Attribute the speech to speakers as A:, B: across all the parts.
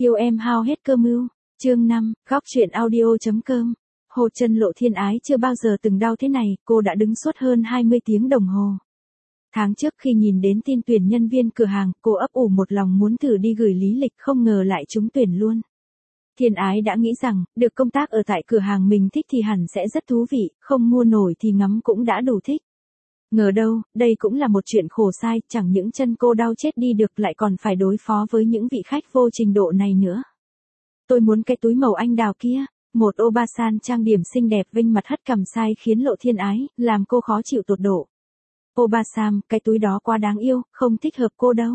A: Tiêu em hao hết cơ mưu. Chương 5, góc truyện audio.com. Hồ chân Lộ Thiên Ái chưa bao giờ từng đau thế này, cô đã đứng suốt hơn 20 tiếng đồng hồ. Tháng trước khi nhìn đến tin tuyển nhân viên cửa hàng, cô ấp ủ một lòng muốn thử đi gửi lý lịch, không ngờ lại trúng tuyển luôn. Thiên Ái đã nghĩ rằng, được công tác ở tại cửa hàng mình thích thì hẳn sẽ rất thú vị, không mua nổi thì ngắm cũng đã đủ thích. Ngờ đâu, đây cũng là một chuyện khổ sai, chẳng những chân cô đau chết đi được lại còn phải đối phó với những vị khách vô trình độ này nữa. Tôi muốn cái túi màu anh đào kia. Một Obasan trang điểm xinh đẹp vênh mặt hất cằm sai khiến Lộ Thiên Ái, làm cô khó chịu tột độ. Obasan, cái túi đó quá đáng yêu, không thích hợp cô đâu.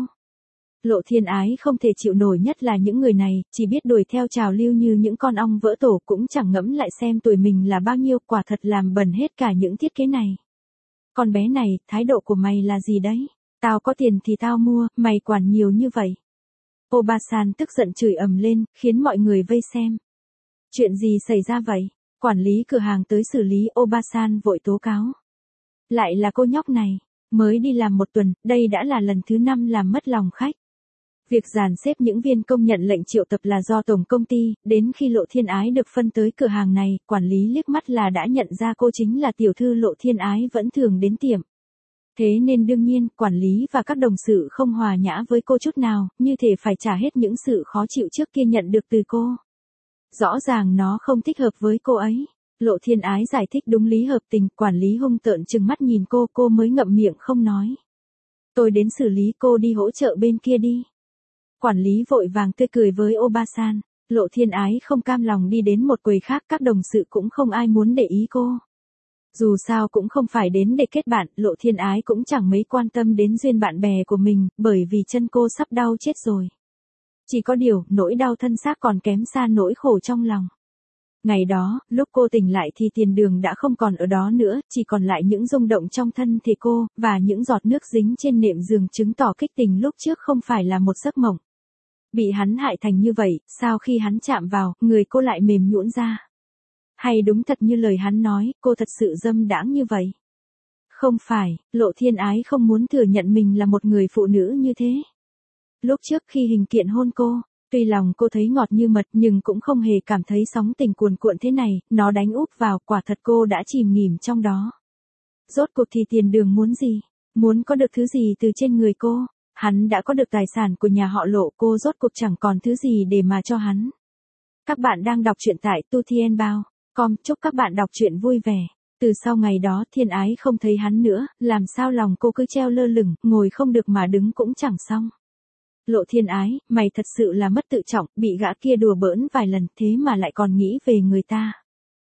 A: Lộ Thiên Ái không thể chịu nổi, nhất là những người này, chỉ biết đuổi theo trào lưu như những con ong vỡ tổ, cũng chẳng ngẫm lại xem tuổi mình là bao nhiêu, quả thật làm bẩn hết cả những thiết kế này. Con bé này, thái độ của mày là gì đấy? Tao có tiền thì tao mua, mày quản nhiều như vậy. Obasan tức giận chửi ầm lên, khiến mọi người vây xem. Chuyện gì xảy ra vậy? Quản lý cửa hàng tới xử lý, Obasan vội tố cáo. Lại là cô nhóc này, mới đi làm một tuần, đây đã là lần thứ 5 làm mất lòng khách. Việc dàn xếp những viên công nhận lệnh triệu tập là do tổng công ty, đến khi Lộ Thiên Ái được phân tới cửa hàng này, quản lý liếc mắt là đã nhận ra cô chính là tiểu thư Lộ Thiên Ái vẫn thường đến tiệm. Thế nên đương nhiên, quản lý và các đồng sự không hòa nhã với cô chút nào, như thể phải trả hết những sự khó chịu trước kia nhận được từ cô. Rõ ràng nó không thích hợp với cô ấy. Lộ Thiên Ái giải thích đúng lý hợp tình, quản lý hung tợn trừng mắt nhìn cô mới ngậm miệng không nói. Tôi đến xử lý, cô đi hỗ trợ bên kia đi. Quản lý vội vàng tươi cười với Obasan. Lộ Thiên Ái không cam lòng đi đến một quầy khác, các đồng sự cũng không ai muốn để ý cô. Dù sao cũng không phải đến để kết bạn, Lộ Thiên Ái cũng chẳng mấy quan tâm đến duyên bạn bè của mình, bởi vì chân cô sắp đau chết rồi. Chỉ có điều, nỗi đau thân xác còn kém xa nỗi khổ trong lòng. Ngày đó, lúc cô tỉnh lại thì Tiền Đường đã không còn ở đó nữa, chỉ còn lại những rung động trong thân thể cô, và những giọt nước dính trên nệm giường chứng tỏ kích tình lúc trước không phải là một giấc mộng. Bị hắn hại thành như vậy, sao khi hắn chạm vào, người cô lại mềm nhũn ra? Hay đúng thật như lời hắn nói, cô thật sự dâm đãng như vậy? Không phải, Lộ Thiên Ái không muốn thừa nhận mình là một người phụ nữ như thế. Lúc trước khi hình kiện hôn cô, tuy lòng cô thấy ngọt như mật nhưng cũng không hề cảm thấy sóng tình cuồn cuộn thế này, nó đánh úp vào, quả thật cô đã chìm nghỉm trong đó. Rốt cuộc thì Tiền Đường muốn gì? Muốn có được thứ gì từ trên người cô? Hắn đã có được tài sản của nhà họ Lộ, cô rốt cuộc chẳng còn thứ gì để mà cho hắn. Các bạn đang đọc truyện tại tutienbao.com, chúc các bạn đọc truyện vui vẻ. Từ sau ngày đó Thiên Ái không thấy hắn nữa, làm sao lòng cô cứ treo lơ lửng, ngồi không được mà đứng cũng chẳng xong. Lộ Thiên Ái, mày thật sự là mất tự trọng, bị gã kia đùa bỡn vài lần thế mà lại còn nghĩ về người ta.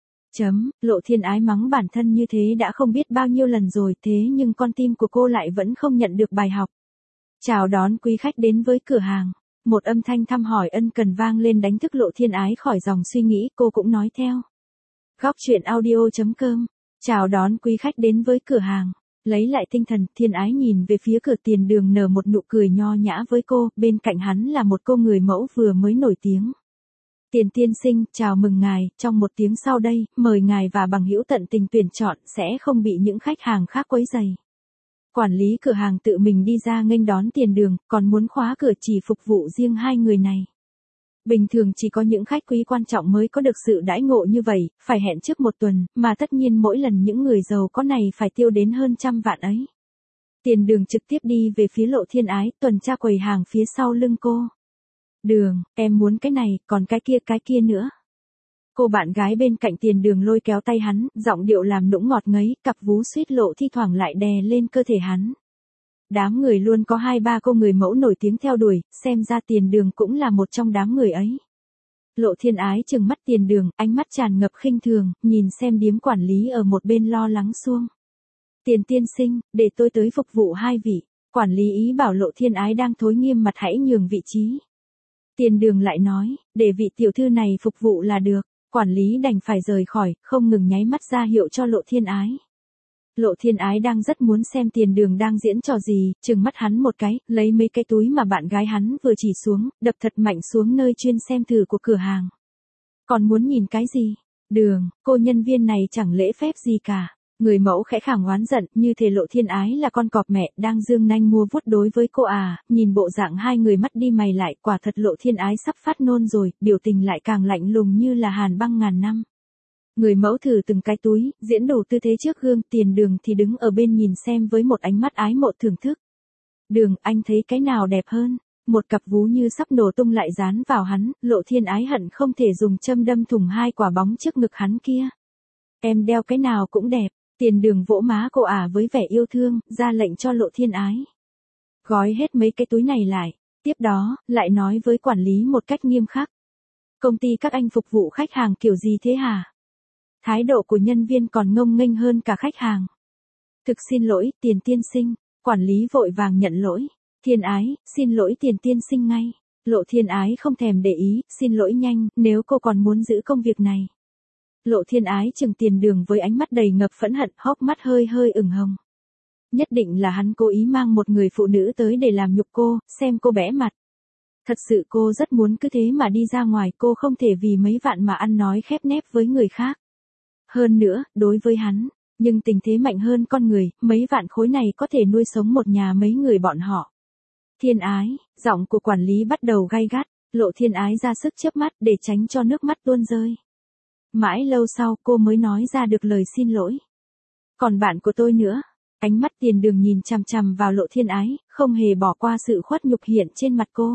A: Lộ Thiên Ái mắng bản thân như thế đã không biết bao nhiêu lần rồi, thế nhưng con tim của cô lại vẫn không nhận được bài học. Chào đón quý khách đến với cửa hàng. Một âm thanh thăm hỏi ân cần vang lên đánh thức Lộ Thiên Ái khỏi dòng suy nghĩ, cô cũng nói theo. Góc truyện audio.com. Chào đón quý khách đến với cửa hàng. Lấy lại tinh thần, Thiên Ái nhìn về phía cửa Tiền Đường nở một nụ cười nho nhã với cô, bên cạnh hắn là một cô người mẫu vừa mới nổi tiếng. Tiền tiên sinh, chào mừng ngài, trong một tiếng sau đây, mời ngài và bằng hữu tận tình tuyển chọn, sẽ không bị những khách hàng khác quấy rầy. Quản lý cửa hàng tự mình đi ra nghênh đón Tiền Đường, còn muốn khóa cửa chỉ phục vụ riêng hai người này. Bình thường chỉ có những khách quý quan trọng mới có được sự đãi ngộ như vậy, phải hẹn trước một tuần, mà tất nhiên mỗi lần những người giàu có này phải tiêu đến hơn 100 vạn ấy. Tiền Đường trực tiếp đi về phía Lộ Thiên Ái, tuần tra quầy hàng phía sau lưng cô. Đường, em muốn cái này, còn cái kia nữa. Cô bạn gái bên cạnh Tiền Đường lôi kéo tay hắn, giọng điệu làm nũng ngọt ngấy, cặp vú suýt lộ thi thoảng lại đè lên cơ thể hắn. Đám người luôn có 2-3 cô người mẫu nổi tiếng theo đuổi, xem ra Tiền Đường cũng là một trong đám người ấy. Lộ Thiên Ái trừng mắt Tiền Đường, ánh mắt tràn ngập khinh thường, nhìn xem điếm quản lý ở một bên lo lắng xuông. Tiền tiên sinh, để tôi tới phục vụ hai vị. Quản lý ý bảo Lộ Thiên Ái đang thối nghiêm mặt hãy nhường vị trí. Tiền Đường lại nói, để vị tiểu thư này phục vụ là được. Quản lý đành phải rời khỏi, không ngừng nháy mắt ra hiệu cho Lộ Thiên Ái. Lộ Thiên Ái đang rất muốn xem Tiền Đường đang diễn trò gì, trừng mắt hắn một cái, lấy mấy cái túi mà bạn gái hắn vừa chỉ xuống, đập thật mạnh xuống nơi chuyên xem thử của cửa hàng. Còn muốn nhìn cái gì? Đường, cô nhân viên này chẳng lễ phép gì cả. Người mẫu khẽ khàng oán giận, như thể Lộ Thiên Ái là con cọp mẹ, đang dương nanh múa vuốt đối với cô à, nhìn bộ dạng hai người mắt đi mày lại, quả thật Lộ Thiên Ái sắp phát nôn rồi, biểu tình lại càng lạnh lùng như là hàn băng ngàn năm. Người mẫu thử từng cái túi, diễn đủ tư thế trước gương, Tiền Đường thì đứng ở bên nhìn xem với một ánh mắt ái mộ thưởng thức. Đường, anh thấy cái nào đẹp hơn? Một cặp vú như sắp nổ tung lại dán vào hắn, Lộ Thiên Ái hận không thể dùng châm đâm thủng hai quả bóng trước ngực hắn kia. Em đeo cái nào cũng đẹp. Tiền Đường vỗ má cô ả với vẻ yêu thương, ra lệnh cho Lộ Thiên Ái. Gói hết mấy cái túi này lại. Tiếp đó, lại nói với quản lý một cách nghiêm khắc. Công ty các anh phục vụ khách hàng kiểu gì thế hả? Thái độ của nhân viên còn ngông nghênh hơn cả khách hàng. Thực xin lỗi, Tiền tiên sinh. Quản lý vội vàng nhận lỗi. Thiên Ái, xin lỗi Tiền tiên sinh ngay. Lộ Thiên Ái không thèm để ý, xin lỗi nhanh, nếu cô còn muốn giữ công việc này. Lộ Thiên Ái chừng Tiền Đường với ánh mắt đầy ngập phẫn hận, hốc mắt hơi hơi ửng hồng. Nhất định là hắn cố ý mang một người phụ nữ tới để làm nhục cô, xem cô bẽ mặt. Thật sự cô rất muốn cứ thế mà đi ra ngoài, cô không thể vì mấy vạn mà ăn nói khép nép với người khác. Hơn nữa, đối với hắn, nhưng tình thế mạnh hơn con người, mấy vạn khối này có thể nuôi sống một nhà mấy người bọn họ. Thiên Ái, giọng của quản lý bắt đầu gay gắt, Lộ Thiên Ái ra sức chớp mắt để tránh cho nước mắt tuôn rơi. Mãi lâu sau cô mới nói ra được lời xin lỗi. Còn bạn của tôi nữa. Ánh mắt Tiền Đường nhìn chằm chằm vào Lộ Thiên Ái, không hề bỏ qua sự khuất nhục hiện trên mặt cô.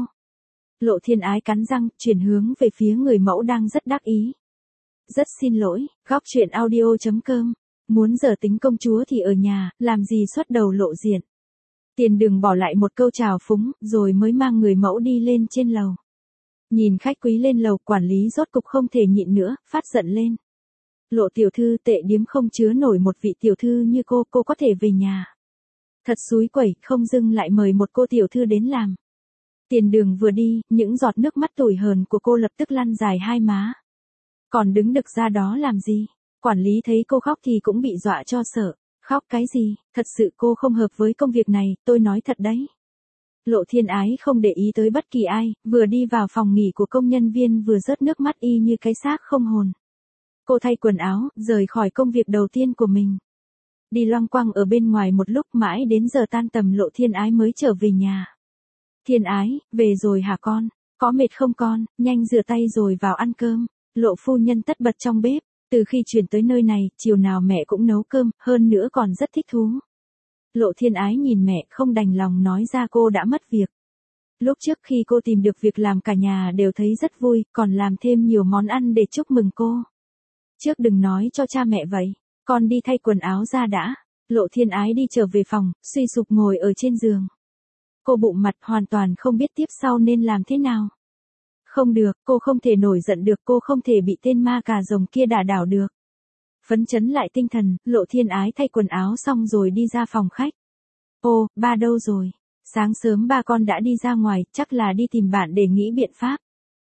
A: Lộ Thiên Ái cắn răng, chuyển hướng về phía người mẫu đang rất đắc ý. Rất xin lỗi, góc truyện audio.com. Muốn giờ tính công chúa thì ở nhà, làm gì xuất đầu lộ diện. Tiền Đường bỏ lại một câu chào phúng, rồi mới mang người mẫu đi lên trên lầu. Nhìn khách quý lên lầu, quản lý rốt cục không thể nhịn nữa, phát giận lên. Lộ tiểu thư, tệ điếm không chứa nổi một vị tiểu thư như cô có thể về nhà. Thật xúi quẩy, không dưng lại mời một cô tiểu thư đến làm. Tiền Đường vừa đi, những giọt nước mắt tủi hờn của cô lập tức lăn dài hai má. Còn đứng đực ra đó làm gì? Quản lý thấy cô khóc thì cũng bị dọa cho sợ. Khóc cái gì, thật sự cô không hợp với công việc này, tôi nói thật đấy. Lộ Thiên Ái không để ý tới bất kỳ ai, vừa đi vào phòng nghỉ của công nhân viên vừa rớt nước mắt y như cái xác không hồn. Cô thay quần áo, rời khỏi công việc đầu tiên của mình. Đi loanh quanh ở bên ngoài một lúc mãi đến giờ tan tầm Lộ Thiên Ái mới trở về nhà. Thiên Ái, về rồi hả con? Có mệt không con? Nhanh rửa tay rồi vào ăn cơm. Lộ phu nhân tất bật trong bếp. Từ khi chuyển tới nơi này, chiều nào mẹ cũng nấu cơm, hơn nữa còn rất thích thú. Lộ Thiên Ái nhìn mẹ không đành lòng nói ra cô đã mất việc. Lúc trước khi cô tìm được việc làm cả nhà đều thấy rất vui, còn làm thêm nhiều món ăn để chúc mừng cô. Trước đừng nói cho cha mẹ vậy, con đi thay quần áo ra đã. Lộ Thiên Ái đi trở về phòng, suy sụp ngồi ở trên giường. Cô bụng mặt hoàn toàn không biết tiếp sau nên làm thế nào. Không được, cô không thể nổi giận được, cô không thể bị tên ma cà rồng kia đả đảo được. Phấn chấn lại tinh thần, Lộ Thiên Ái thay quần áo xong rồi đi ra phòng khách. Ô, ba đâu rồi? Sáng sớm ba con đã đi ra ngoài, chắc là đi tìm bạn để nghĩ biện pháp.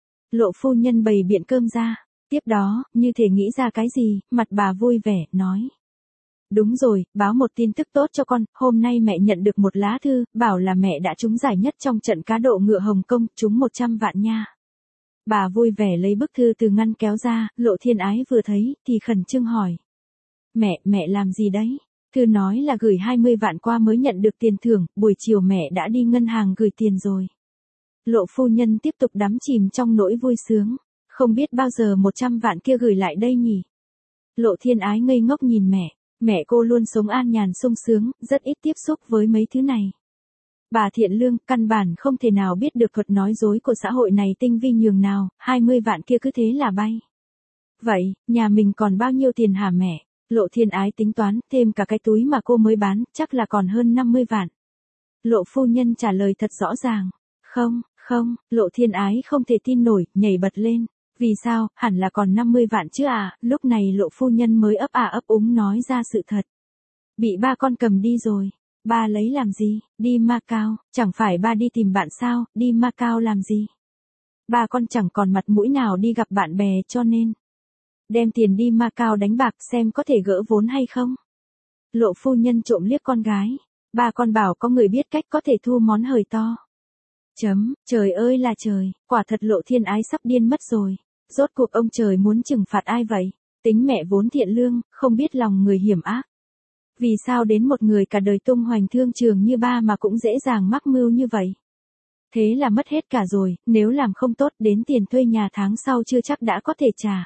A: Lộ phu nhân bày biện cơm ra. Tiếp đó, như thể nghĩ ra cái gì, mặt bà vui vẻ, nói. Đúng rồi, báo một tin tức tốt cho con, hôm nay mẹ nhận được một lá thư, bảo là mẹ đã trúng giải nhất trong trận cá độ ngựa Hồng Kông, trúng 100 vạn nha. Bà vui vẻ lấy bức thư từ ngăn kéo ra, Lộ Thiên Ái vừa thấy, thì khẩn trương hỏi. Mẹ làm gì đấy? Thư nói là gửi 20 vạn qua mới nhận được tiền thưởng, buổi chiều mẹ đã đi ngân hàng gửi tiền rồi. Lộ phu nhân tiếp tục đắm chìm trong nỗi vui sướng. Không biết bao giờ 100 vạn kia gửi lại đây nhỉ? Lộ Thiên Ái ngây ngốc nhìn mẹ cô luôn sống an nhàn sung sướng, rất ít tiếp xúc với mấy thứ này. Bà thiện lương, căn bản không thể nào biết được thuật nói dối của xã hội này tinh vi nhường nào, 20 vạn kia cứ thế là bay. Vậy, nhà mình còn bao nhiêu tiền hả mẹ? Lộ Thiên Ái tính toán, thêm cả cái túi mà cô mới bán, chắc là còn hơn 50 vạn. Lộ phu nhân trả lời thật rõ ràng. Không, Lộ Thiên Ái không thể tin nổi, nhảy bật lên. Vì sao, hẳn là còn 50 vạn chứ à, lúc này Lộ phu nhân mới ấp ấp úng nói ra sự thật. Bị ba con cầm đi rồi. Ba lấy làm gì? Đi Macau, chẳng phải ba đi tìm bạn sao, đi Macau làm gì? Ba con chẳng còn mặt mũi nào đi gặp bạn bè cho nên. Đem tiền đi Macau đánh bạc xem có thể gỡ vốn hay không? Lộ phu nhân trộm liếc con gái. Ba con bảo có người biết cách có thể thu món hời to. Trời ơi là trời, quả thật Lộ Thiên Ái sắp điên mất rồi. Rốt cuộc ông trời muốn trừng phạt ai vậy? Tính mẹ vốn thiện lương, không biết lòng người hiểm ác. Vì sao đến một người cả đời tung hoành thương trường như ba mà cũng dễ dàng mắc mưu như vậy? Thế là mất hết cả rồi, nếu làm không tốt đến tiền thuê nhà tháng sau chưa chắc đã có thể trả.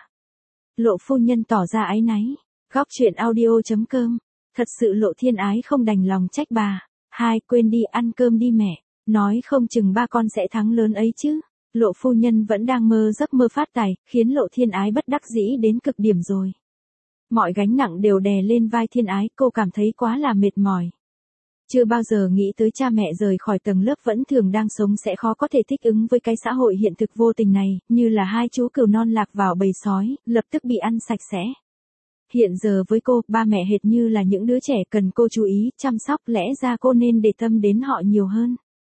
A: Lộ phu nhân tỏ ra áy náy. Góc chuyện audio.com. Thật sự Lộ Thiên Ái không đành lòng trách bà. Hai, quên đi ăn cơm đi mẹ. Nói không chừng ba con sẽ thắng lớn ấy chứ. Lộ phu nhân vẫn đang mơ giấc mơ phát tài, khiến Lộ Thiên Ái bất đắc dĩ đến cực điểm rồi. Mọi gánh nặng đều đè lên vai Thiên Ái, cô cảm thấy quá là mệt mỏi. Chưa bao giờ nghĩ tới cha mẹ rời khỏi tầng lớp vẫn thường đang sống sẽ khó có thể thích ứng với cái xã hội hiện thực vô tình này, như là hai chú cừu non lạc vào bầy sói, lập tức bị ăn sạch sẽ. Hiện giờ với cô, ba mẹ hệt như là những đứa trẻ cần cô chú ý, chăm sóc, lẽ ra cô nên để tâm đến họ nhiều hơn.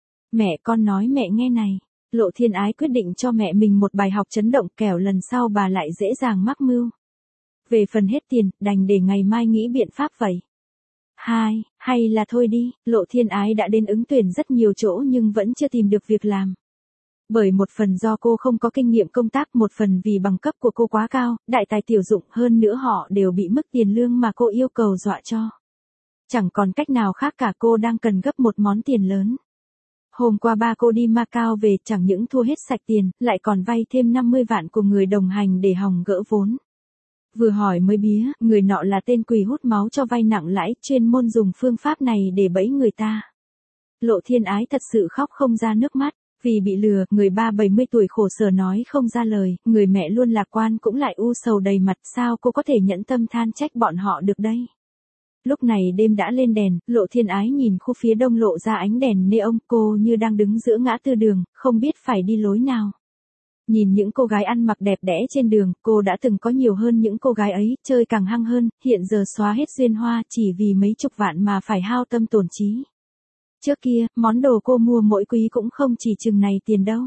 A: Mẹ con nói mẹ nghe này. Lộ Thiên Ái quyết định cho mẹ mình một bài học chấn động, kẻo lần sau bà lại dễ dàng mắc mưu. Về phần hết tiền, đành để ngày mai nghĩ biện pháp vậy. Hai, hay là thôi đi, Lộ Thiên Ái đã đến ứng tuyển rất nhiều chỗ nhưng vẫn chưa tìm được việc làm. Bởi một phần do cô không có kinh nghiệm công tác, một phần vì bằng cấp của cô quá cao, đại tài tiểu dụng, hơn nữa họ đều bị mức tiền lương mà cô yêu cầu dọa cho. Chẳng còn cách nào khác cả, cô đang cần gấp một món tiền lớn. Hôm qua ba cô đi Macau về, chẳng những thua hết sạch tiền, lại còn vay thêm 50 vạn của người đồng hành để hòng gỡ vốn. Vừa hỏi mới bía, người nọ là tên quỷ hút máu cho vay nặng lãi, chuyên môn dùng phương pháp này để bẫy người ta. Lộ Thiên Ái thật sự khóc không ra nước mắt, vì bị lừa, người ba 70 tuổi khổ sở nói không ra lời, người mẹ luôn lạc quan cũng lại u sầu đầy mặt, sao cô có thể nhẫn tâm than trách bọn họ được đây. Lúc này đêm đã lên đèn, Lộ Thiên Ái nhìn khu phía đông lộ ra ánh đèn neon, cô như đang đứng giữa ngã tư đường, không biết phải đi lối nào. Nhìn những cô gái ăn mặc đẹp đẽ trên đường, cô đã từng có nhiều hơn những cô gái ấy, chơi càng hăng hơn, hiện giờ xóa hết duyên hoa chỉ vì mấy chục vạn mà phải hao tâm tổn trí. Trước kia, món đồ cô mua mỗi quý cũng không chỉ chừng này tiền đâu.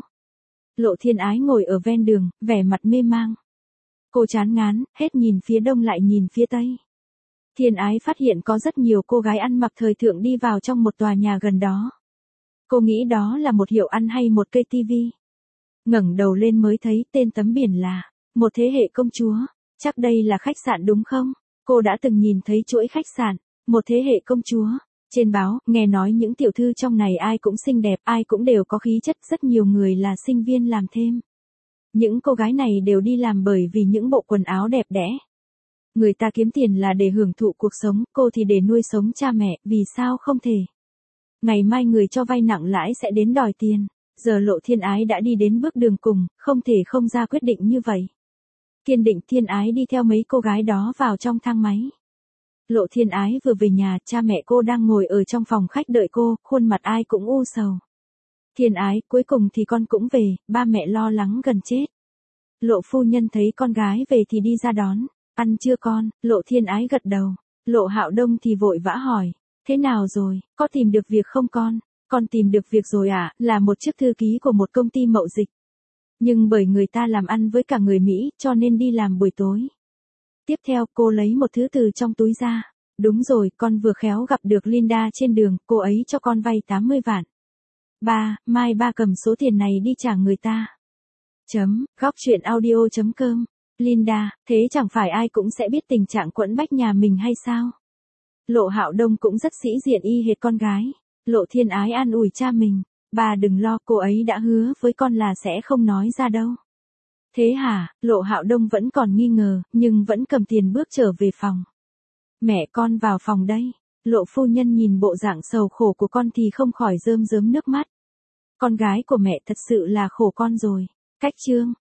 A: Lộ Thiên Ái ngồi ở ven đường, vẻ mặt mê mang. Cô chán ngán, hết nhìn phía đông lại nhìn phía tây. Thiên Ái phát hiện có rất nhiều cô gái ăn mặc thời thượng đi vào trong một tòa nhà gần đó. Cô nghĩ đó là một hiệu ăn hay một cây tivi. Ngẩng đầu lên mới thấy tên tấm biển là một thế hệ công chúa. Chắc đây là khách sạn đúng không? Cô đã từng nhìn thấy chuỗi khách sạn, một thế hệ công chúa. Trên báo, nghe nói những tiểu thư trong này ai cũng xinh đẹp, ai cũng đều có khí chất, rất nhiều người là sinh viên làm thêm. Những cô gái này đều đi làm bởi vì những bộ quần áo đẹp đẽ. Người ta kiếm tiền là để hưởng thụ cuộc sống, cô thì để nuôi sống cha mẹ, vì sao không thể? Ngày mai người cho vay nặng lãi sẽ đến đòi tiền. Giờ Lộ Thiên Ái đã đi đến bước đường cùng, không thể không ra quyết định như vậy. Kiên định, Thiên Ái đi theo mấy cô gái đó vào trong thang máy. Lộ Thiên Ái vừa về nhà, cha mẹ cô đang ngồi ở trong phòng khách đợi cô, khuôn mặt ai cũng u sầu. Thiên Ái, cuối cùng thì con cũng về, ba mẹ lo lắng gần chết. Lộ phu nhân thấy con gái về thì đi ra đón. Ăn chưa con? Lộ Thiên Ái gật đầu. Lộ Hạo Đông thì vội vã hỏi. Thế nào rồi, có tìm được việc không con? Con tìm được việc rồi à, là một chức thư ký của một công ty mậu dịch. Nhưng bởi người ta làm ăn với cả người Mỹ, cho nên đi làm buổi tối. Tiếp theo, cô lấy một thứ từ trong túi ra. Đúng rồi, con vừa khéo gặp được Linda trên đường, cô ấy cho con vay 80 vạn. Ba, mai ba cầm số tiền này đi trả người ta. Góc chuyện audio.com. Linda, thế chẳng phải ai cũng sẽ biết tình trạng quẫn bách nhà mình hay sao? Lộ Hạo Đông cũng rất sĩ diện y hệt con gái. Lộ Thiên Ái an ủi cha mình. Bà đừng lo, cô ấy đã hứa với con là sẽ không nói ra đâu. Thế hả? Lộ Hạo Đông vẫn còn nghi ngờ, nhưng vẫn cầm tiền bước trở về phòng. Mẹ con vào phòng đây. Lộ phu nhân nhìn bộ dạng sầu khổ của con thì không khỏi rơm rớm nước mắt. Con gái của mẹ thật sự là khổ con rồi. Cách chương.